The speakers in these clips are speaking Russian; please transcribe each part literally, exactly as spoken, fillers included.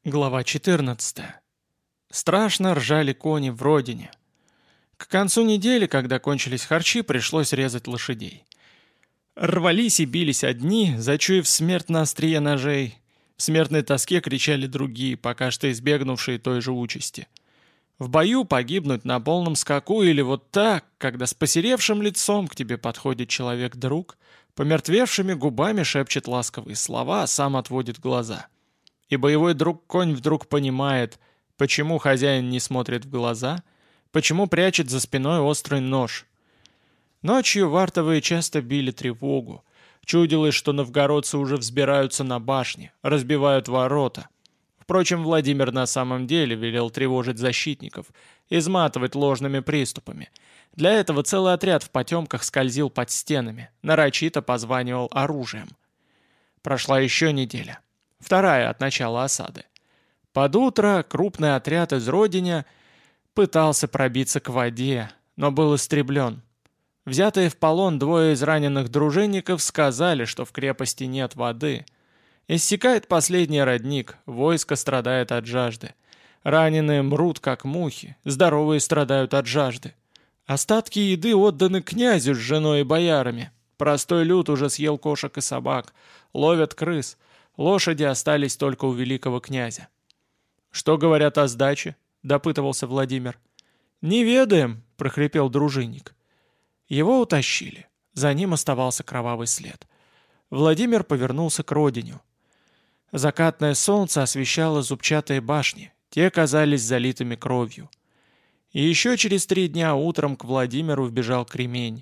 Глава четырнадцатая. Страшно ржали кони в родине. К концу недели, когда кончились харчи, пришлось резать лошадей. Рвались и бились одни, зачуяв смерть на острие ножей. В смертной тоске кричали другие, пока что избегнувшие той же участи. В бою погибнуть на полном скаку или вот так, когда с посеревшим лицом к тебе подходит человек-друг, помертвевшими губами шепчет ласковые слова, а сам отводит глаза. И боевой друг-конь вдруг понимает, почему хозяин не смотрит в глаза, почему прячет за спиной острый нож. Ночью вартовые часто били тревогу. Чудилось, что новгородцы уже взбираются на башни, разбивают ворота. Впрочем, Владимир на самом деле велел тревожить защитников, изматывать ложными приступами. Для этого целый отряд в потемках скользил под стенами, нарочито позванивал оружием. Прошла еще неделя. Вторая от начала осады. Под утро крупный отряд из Родиня пытался пробиться к воде, но был истреблен. Взятые в полон двое из раненых дружинников сказали, что в крепости нет воды. Иссякает последний родник, войско страдает от жажды. Раненые мрут, как мухи, здоровые страдают от жажды. Остатки еды отданы князю с женой и боярами. Простой люд уже съел кошек и собак, ловят крыс. Лошади остались только у великого князя. «Что говорят о сдаче?» — допытывался Владимир. «Не ведаем», — прохрипел дружинник. Его утащили. За ним оставался кровавый след. Владимир повернулся к родиню. Закатное солнце освещало зубчатые башни. Те казались залитыми кровью. И еще через три дня утром к Владимиру вбежал кремень.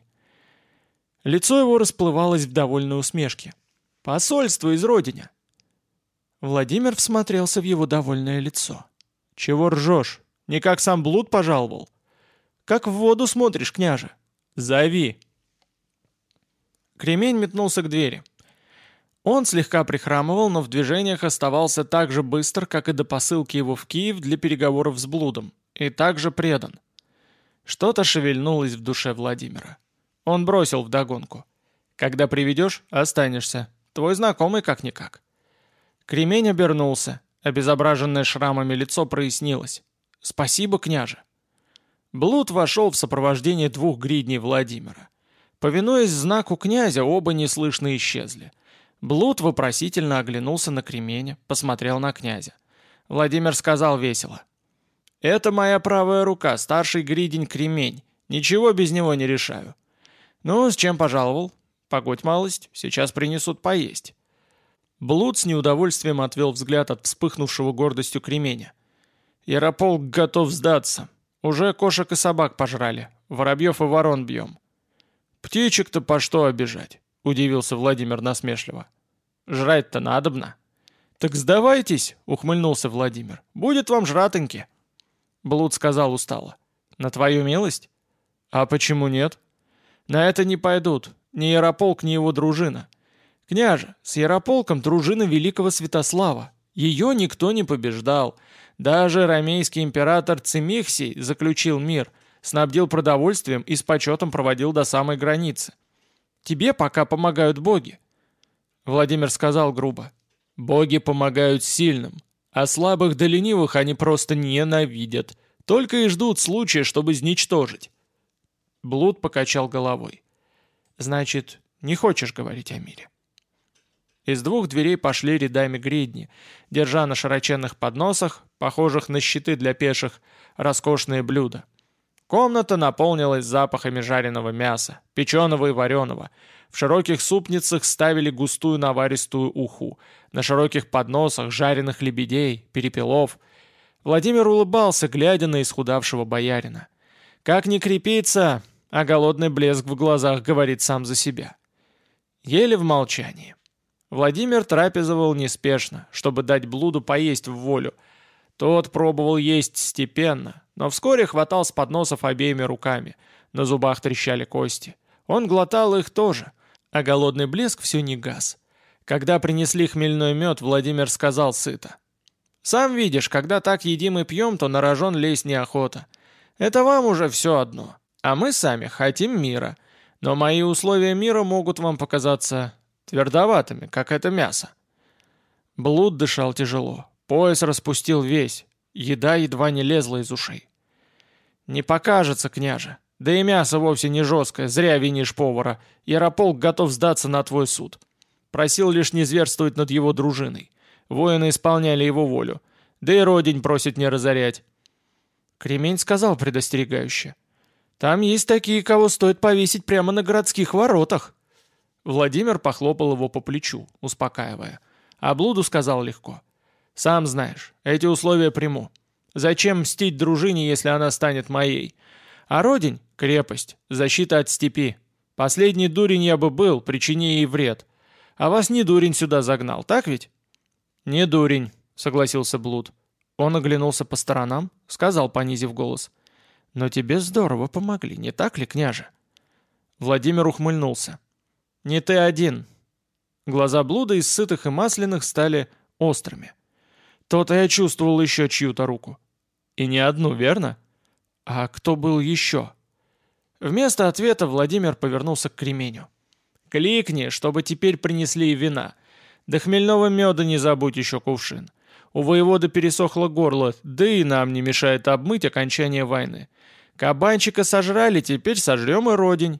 Лицо его расплывалось в довольной усмешке. «Посольство из родиня!» Владимир всмотрелся в его довольное лицо. «Чего ржешь? Не как сам блуд пожаловал?» «Как в воду смотришь, княже?» «Зови!» Кремень метнулся к двери. Он слегка прихрамывал, но в движениях оставался так же быстр, как и до посылки его в Киев для переговоров с блудом, и так же предан. Что-то шевельнулось в душе Владимира. Он бросил вдогонку. «Когда приведешь, останешься. Твой знакомый как-никак». Кремень обернулся. Обезображенное шрамами лицо прояснилось. «Спасибо, княже». Блуд вошел в сопровождение двух гридней Владимира. Повинуясь знаку князя, оба неслышно исчезли. Блуд вопросительно оглянулся на Кременя, посмотрел на князя. Владимир сказал весело. «Это моя правая рука, старший гридень Кремень. Ничего без него не решаю». «Ну, с чем пожаловал?» «Погодь малость, сейчас принесут поесть». Блуд с неудовольствием отвел взгляд от вспыхнувшего гордостью Кременя. «Ярополк готов сдаться. Уже кошек и собак пожрали. Воробьев и ворон бьем». «Птичек-то по что обижать?» — удивился Владимир насмешливо. «Жрать-то надобно». «Так сдавайтесь», — ухмыльнулся Владимир. «Будет вам жратоньки». Блуд сказал устало. «На твою милость?» «А почему нет?» «На это не пойдут. Ни Ярополк, ни его дружина. Княже, с Ярополком дружина великого Святослава. Ее никто не побеждал. Даже ромейский император Цимихсий заключил мир, снабдил продовольствием и с почетом проводил до самой границы. Тебе пока помогают боги». Владимир сказал грубо. «Боги помогают сильным, а слабых да ленивых они просто ненавидят. Только и ждут случая, чтобы изничтожить». Блуд покачал головой. «Значит, не хочешь говорить о мире?» Из двух дверей пошли рядами гридни, держа на широченных подносах, похожих на щиты для пеших, роскошные блюда. Комната наполнилась запахами жареного мяса, печеного и вареного. В широких супницах ставили густую наваристую уху, на широких подносах жареных лебедей, перепелов. Владимир улыбался, глядя на исхудавшего боярина. Как ни крепится, а голодный блеск в глазах говорит сам за себя. Ели в молчании. Владимир трапезовал неспешно, чтобы дать блуду поесть в волю. Тот пробовал есть степенно, но вскоре хватал с подносов обеими руками. На зубах трещали кости. Он глотал их тоже, а голодный блеск все не гас. Когда принесли хмельной мед, Владимир сказал сыто. «Сам видишь, когда так едим и пьем, то на рожон лезть неохота. Это вам уже все одно, а мы сами хотим мира. Но мои условия мира могут вам показаться твердоватыми, как это мясо». Блуд дышал тяжело. Пояс распустил весь, еда едва не лезла из ушей. «Не покажется, княже. Да и мясо вовсе не жесткое, зря винишь повара. Ярополк готов сдаться на твой суд. Просил лишь не зверствовать над его дружиной. Воины исполняли его волю. Да и родень просит не разорять». Кремень сказал предостерегающе: «Там есть такие, кого стоит повесить прямо на городских воротах». Владимир похлопал его по плечу, успокаивая. А Блуду сказал легко: «Сам знаешь, эти условия приму. Зачем мстить дружине, если она станет моей? А родень — крепость, защита от степи. Последний дурень я бы был, причини ей вред. А вас не дурень сюда загнал, так ведь?» «Не дурень», — согласился Блуд. Он оглянулся по сторонам, сказал, понизив голос: «Но тебе здорово помогли, не так ли, княже?» Владимир ухмыльнулся. «Не ты один». Глаза Блуда из сытых и масляных стали острыми. То-то я чувствовал еще чью-то руку. И не одну, верно? А кто был еще? Вместо ответа Владимир повернулся к Кременю. «Кликни, чтобы теперь принесли и вина. Да хмельного меда не забудь еще кувшин. У воевода пересохло горло, да и нам не мешает обмыть окончание войны. Кабанчика сожрали, теперь сожрем и родень».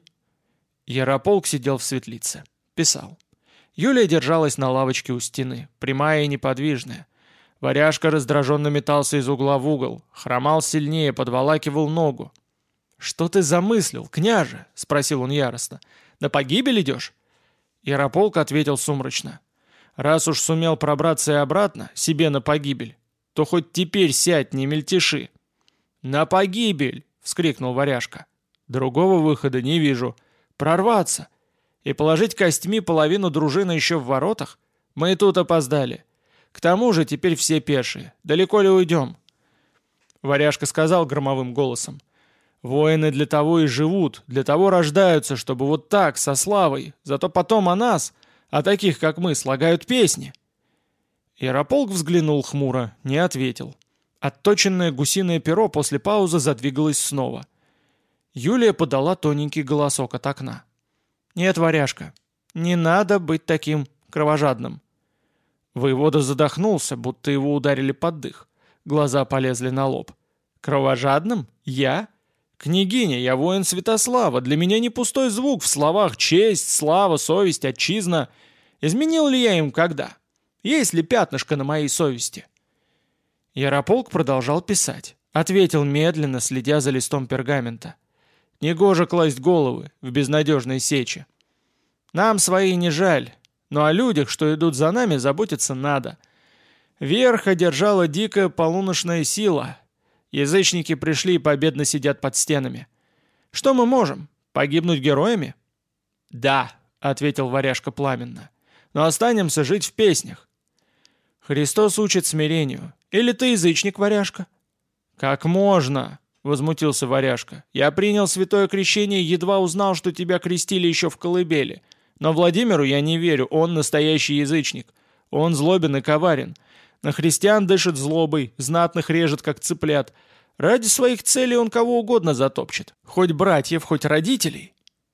Ярополк сидел в светлице. Писал. Юлия держалась на лавочке у стены, прямая и неподвижная. Варяжка раздраженно метался из угла в угол, хромал сильнее, подволакивал ногу. «Что ты замыслил, княже?» — спросил он яростно. «На погибель идешь?» Ярополк ответил сумрачно. «Раз уж сумел пробраться и обратно, себе на погибель, то хоть теперь сядь, не мельтеши». «На погибель!» — вскрикнул Варяжка. «Другого выхода не вижу. Прорваться и положить костьми половину дружины еще в воротах? Мы и тут опоздали. К тому же теперь все пешие. Далеко ли уйдем?» Варяжка сказал громовым голосом: «Воины для того и живут, для того рождаются, чтобы вот так, со славой. Зато потом о нас, о таких, как мы, слагают песни». Ярополк взглянул хмуро, не ответил. Отточенное гусиное перо после паузы задвигалось снова. Юлия подала тоненький голосок от окна. «Нет, Варяжка, не надо быть таким кровожадным». Воевода задохнулся, будто его ударили под дых. Глаза полезли на лоб. «Кровожадным? Я? Княгиня, я воин Святослава. Для меня не пустой звук в словах честь, слава, совесть, отчизна. Изменил ли я им когда? Есть ли пятнышко на моей совести?» Ярополк продолжал писать. Ответил медленно, следя за листом пергамента. «Негоже класть головы в безнадежной сече. Нам свои не жаль, но о людях, что идут за нами, заботиться надо. Верх одержала дикая полуночная сила. Язычники пришли и победно сидят под стенами. Что мы можем? Погибнуть героями?» «Да», — ответил Варяжка пламенно, — «но останемся жить в песнях». «Христос учит смирению. Или ты язычник, Варяжка?» «Как можно?» — возмутился Варяжка. «Я принял святое крещение и едва узнал, что тебя крестили еще в колыбели. Но Владимиру я не верю, он настоящий язычник. Он злобен и коварен. На христиан дышит злобой, знатных режет, как цыплят. Ради своих целей он кого угодно затопчет. Хоть братьев, хоть родителей».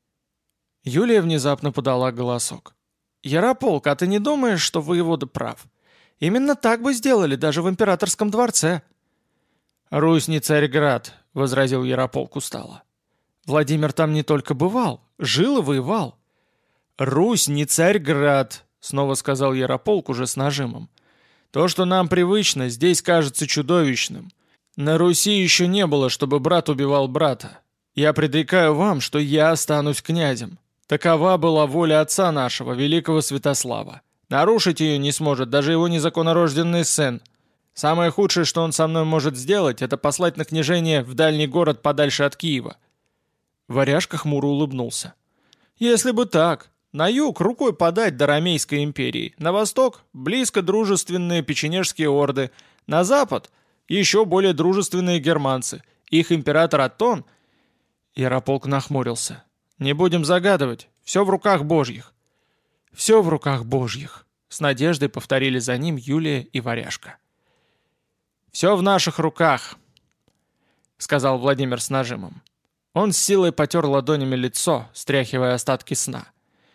Юлия внезапно подала голосок. «Ярополк, а ты не думаешь, что воевода прав? Именно так бы сделали даже в императорском дворце». «Русь не Царьград», — возразил Ярополк устало. «Владимир там не только бывал, жил и воевал». «Русь не Царьград», — снова сказал Ярополк уже с нажимом. «То, что нам привычно, здесь кажется чудовищным. На Руси еще не было, чтобы брат убивал брата. Я предрекаю вам, что я останусь князем. Такова была воля отца нашего, великого Святослава. Нарушить ее не сможет даже его незаконнорожденный сын. Самое худшее, что он со мной может сделать, это послать на княжение в дальний город подальше от Киева». Варяжка хмуро улыбнулся. «Если бы так. На юг рукой подать до Ромейской империи, на восток близко дружественные печенежские орды, на запад еще более дружественные германцы, их император Аттон». Ярополк нахмурился. «Не будем загадывать, все в руках божьих». «Все в руках божьих», — с надеждой повторили за ним Юлия и Варяжка. «Все в наших руках», — сказал Владимир с нажимом. Он с силой потер ладонями лицо, стряхивая остатки сна.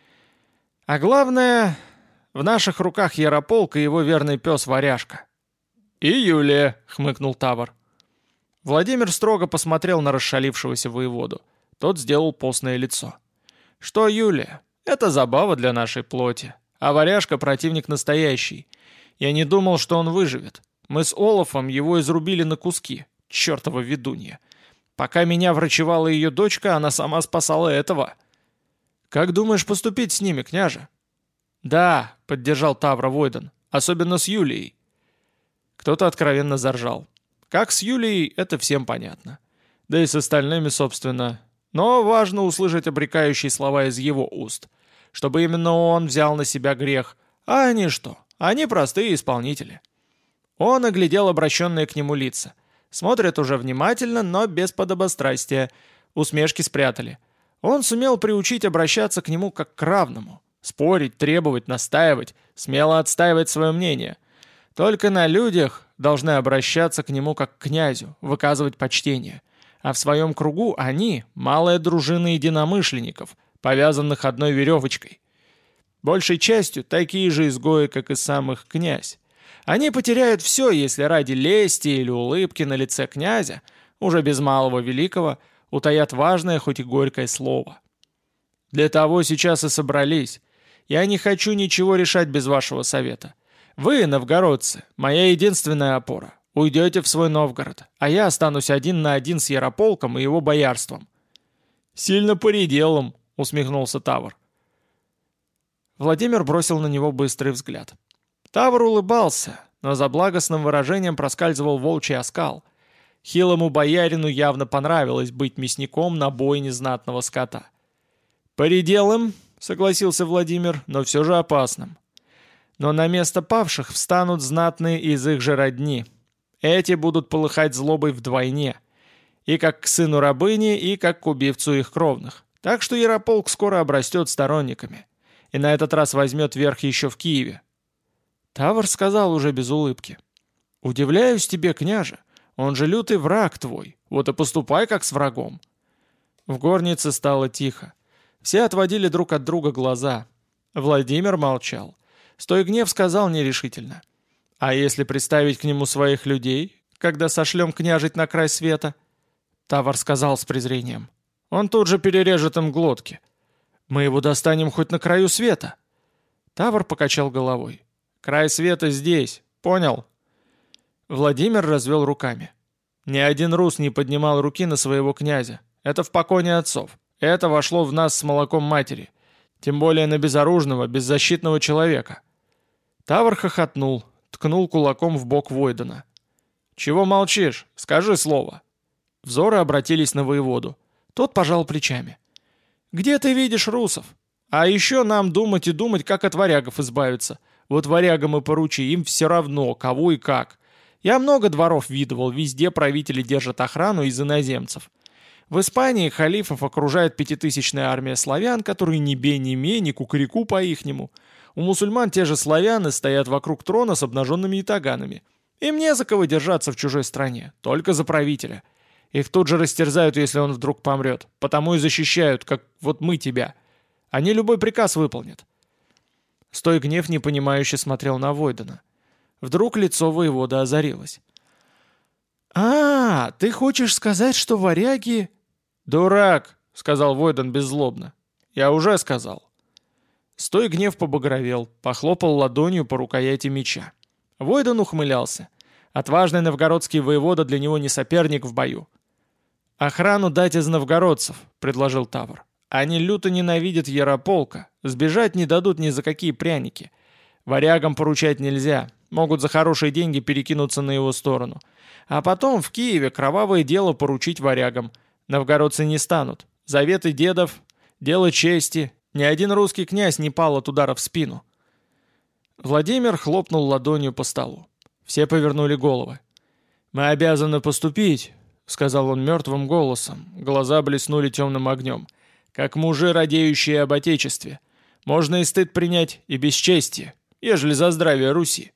«А главное, в наших руках Ярополк и его верный пес Варяжка. «И Юлия», — хмыкнул Тавр. Владимир строго посмотрел на расшалившегося воеводу. Тот сделал постное лицо. «Что Юлия? Это забава для нашей плоти. А варяжка противник настоящий. Я не думал, что он выживет. Мы с Олафом его изрубили на куски. Чёртова ведунья. Пока меня врачевала ее дочка, она сама спасала этого». «Как думаешь поступить с ними, княже?» «Да», — поддержал Тавра Войдан, — «особенно с Юлией». Кто-то откровенно заржал. Как с Юлией, это всем понятно. Да и с остальными, собственно. Но важно услышать обрекающие слова из его уст, чтобы именно он взял на себя грех. А они что? Они простые исполнители. Он оглядел обращенные к нему лица. Смотрят уже внимательно, но без подобострастия. Усмешки спрятали. Он сумел приучить обращаться к нему как к равному. Спорить, требовать, настаивать, смело отстаивать свое мнение. Только на людях должны обращаться к нему как к князю, выказывать почтение. А в своем кругу они — малая дружина единомышленников, повязанных одной веревочкой. Большей частью такие же изгои, как и сам их князь. Они потеряют все, если ради лести или улыбки на лице князя, уже без малого великого, утаят важное, хоть и горькое слово. Для того сейчас и собрались. Я не хочу ничего решать без вашего совета. Вы, новгородцы, моя единственная опора. Уйдете в свой Новгород, а я останусь один на один с Ярополком и его боярством». «Сильно поределом», — усмехнулся Тавр. Владимир бросил на него быстрый взгляд. Тавр улыбался, но за благостным выражением проскальзывал волчий оскал. Хилому боярину явно понравилось быть мясником на бойне знатного скота. «Поределом», — согласился Владимир, — «но все же опасным. Но на место павших встанут знатные из их же родни. Эти будут полыхать злобой вдвойне. И как к сыну рабыни, и как к убивцу их кровных. Так что Ярополк скоро обрастет сторонниками. И на этот раз возьмет верх еще в Киеве». Тавр сказал уже без улыбки. «Удивляюсь тебе, княже. Он же лютый враг твой. Вот и поступай как с врагом». В горнице стало тихо. Все отводили друг от друга глаза. Владимир молчал. Стойгнев сказал нерешительно: «А если приставить к нему своих людей, когда сошлем княжить на край света?» Тавр сказал с презрением: «Он тут же перережет им глотки. Мы его достанем хоть на краю света». Тавр покачал головой. «Край света здесь, понял?» Владимир развел руками. «Ни один рус не поднимал руки на своего князя. Это в поконе отцов. Это вошло в нас с молоком матери. Тем более на безоружного, беззащитного человека». Тавр хохотнул, ткнул кулаком в бок Войдана. «Чего молчишь? Скажи слово». Взоры обратились на воеводу. Тот пожал плечами. «Где ты видишь русов? А еще нам думать и думать, как от варягов избавиться. Вот варягам и поручи, им все равно, кого и как. Я много дворов видывал, везде правители держат охрану из иноземцев. В Испании халифов окружает пятитысячная армия славян, которые ни бей, ни мей, ни кукареку по-ихнему. У мусульман те же славяны стоят вокруг трона с обнаженными ятаганами. Им не за кого держаться в чужой стране, только за правителя. Их тут же растерзают, если он вдруг помрет, потому и защищают, как вот мы тебя. Они любой приказ выполнят». Стойгнев непонимающе смотрел на Войдана. Вдруг лицо воевода озарилось. «А, ты хочешь сказать, что варяги...» «Дурак», — сказал Войдан беззлобно. «Я уже сказал». Стойгнев побагровел, похлопал ладонью по рукояти меча. Войдан ухмылялся. Отважный новгородский воевода для него не соперник в бою. «Охрану дать из новгородцев», — предложил Тавр. «Они люто ненавидят Ярополка. Сбежать не дадут ни за какие пряники. Варягам поручать нельзя. Могут за хорошие деньги перекинуться на его сторону. А потом в Киеве кровавое дело поручить варягам. Новгородцы не станут. Заветы дедов, дело чести. Ни один русский князь не пал от удара в спину». Владимир хлопнул ладонью по столу. Все повернули головы. «Мы обязаны поступить», — сказал он мертвым голосом. Глаза блеснули темным огнем. «Как мужи, радеющие об Отечестве. Можно и стыд принять, и бесчестие, ежели за здравие Руси».